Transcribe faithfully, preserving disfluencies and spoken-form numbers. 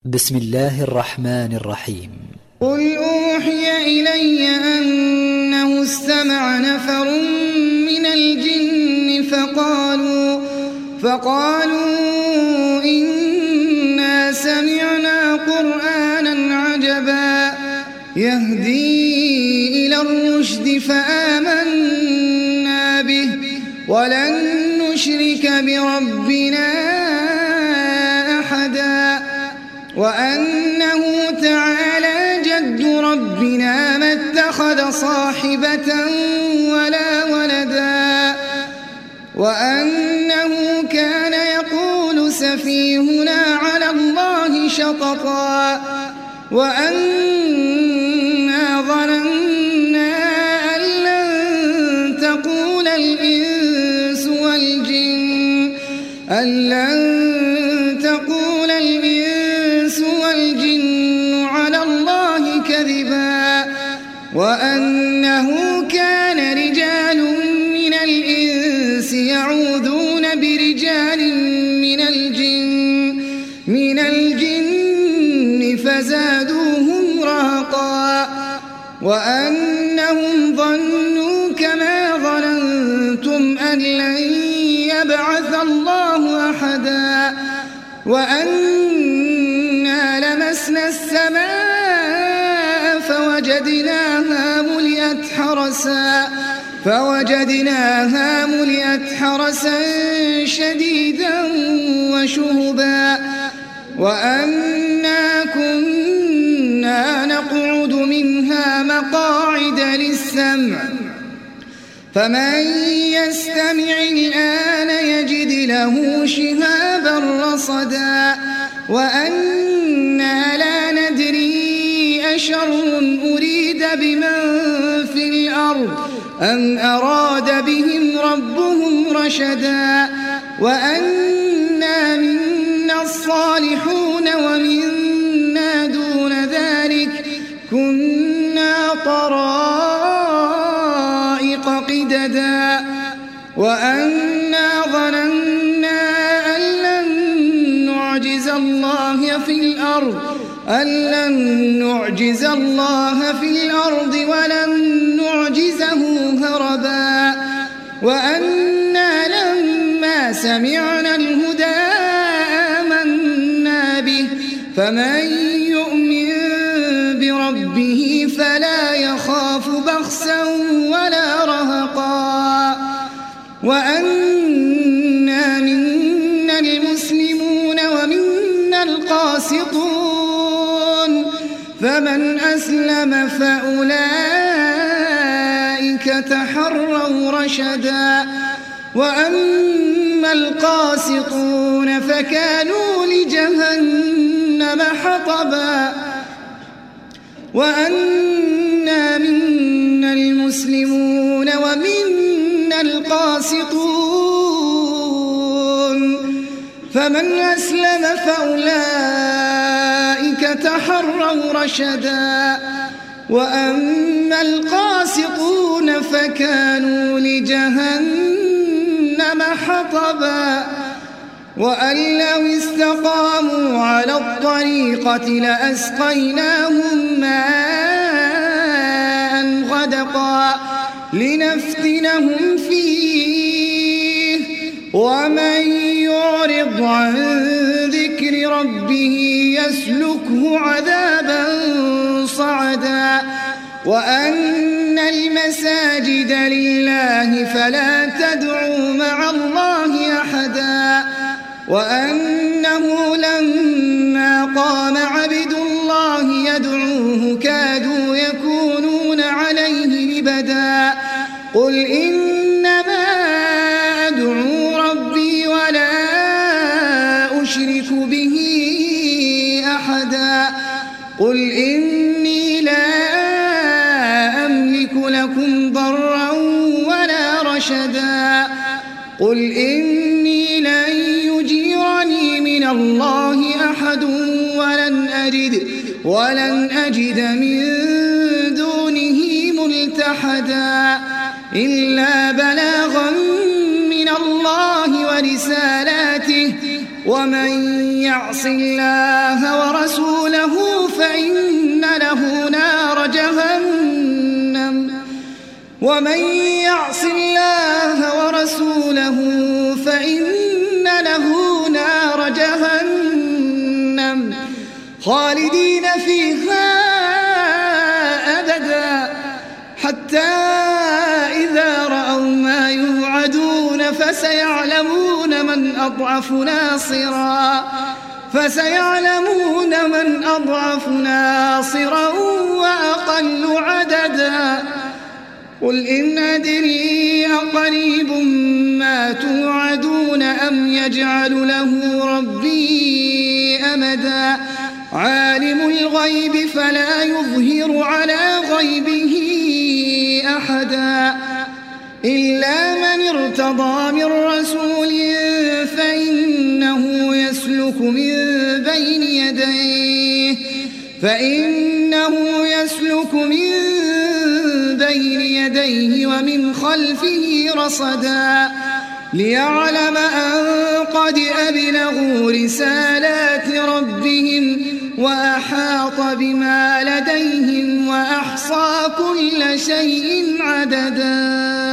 بسم الله الرحمن الرحيم. قل أوحي إلي أنه استمع نفر من الجن فقالوا, فقالوا إنا سمعنا قرآنا عجبا يهدي إلى الرشد فآمنا به ولن نشرك بربنا أحدا وأنه تعالى جد ربنا ما اتخذ صاحبة ولا ولدا وأنه كان يقول سفيهنا على الله شططا وأنا ظننا أن لن تقول الإنس والجن أن لن تقول الإنس والجن على الله كذبا وأنه كان رجال من الإنس يعوذون برجال من الجن من الجن فزادوهم رهقا وأنهم ظنوا كما ظننتم أن لن يبعث الله أحدا وأنا لمسنا السماء فوجدناها ملئت حرسا فوجدناها ملئت حرسا شديدا وشهبا وأنا كنا نقعد منها مقاعد للسمع فمن يستمع الآن يجد له شهابا رصدا وأنا لا ندري أشر أريد بمن في الأرض أم أراد بهم ربهم رشدا وأنا منا الصالحون ومنا دون ذلك كنا طرائق قددا وأنا ظننا أن لن نعجز الله في الأرض أن لن نعجز الله في الأرض ولن نعجزه هربا وأنا لما سمعنا الهدى آمنا به فمن يؤمن بربه فلا يخاف بخسا ولا رهقا وأنا منا المسلمون ومنا القاسطون فمن أسلم فأولئك تحروا رشدا وأما القاسطون فكانوا لجهنم حطبا وأنا منا المسلمون ومنا القاسطون فمن أسلم فأولئك تحروا رشدا وأما القاسطون فكانوا لجهنم حطبا وأن لو استقاموا على الطريقة لأسقيناهم ماء غدقا لنفتنهم فيه ومن يعرض عن ذكر ربه يسلكه عذابا صعدا وأن المساجد لله فلا تدعوا مع الله أحدا وأنه لما قام عبد الله يدعوه كادوا يكونون عليه لبدا قل إنما أدعو ربي ولا أشرك به أحدا قل إني لا أملك لكم ضرا ولا رشدا قل إني لن يجيرني من الله أحد ولن أجد ولن أجد من دونه ملتحدا إلا بلاغا من الله ورسالاته ومن يعص الله ورسوله نار جهنم ومن يعص الله ورسوله فإن له نار جهنم خالدين فيها أبدا حتى إذا رأوا ما يوعدون فسيعلمون من أضعف ناصرا فسيعلمون من أضعف ناصرا وأقل عددا قل إن أدري أقريب ما توعدون أم يجعل له ربي أمدا عالم الغيب فلا يظهر على غيبه أحدا إلا من ارتضى من رسول فإنه يسلك من بين يديه فإنه يسلك من بين يديه ومن خلفه رصدا ليعلم أن قد أبلغوا رسالات ربهم وأحاط بما لديهم وأحصى كل شيء عددا.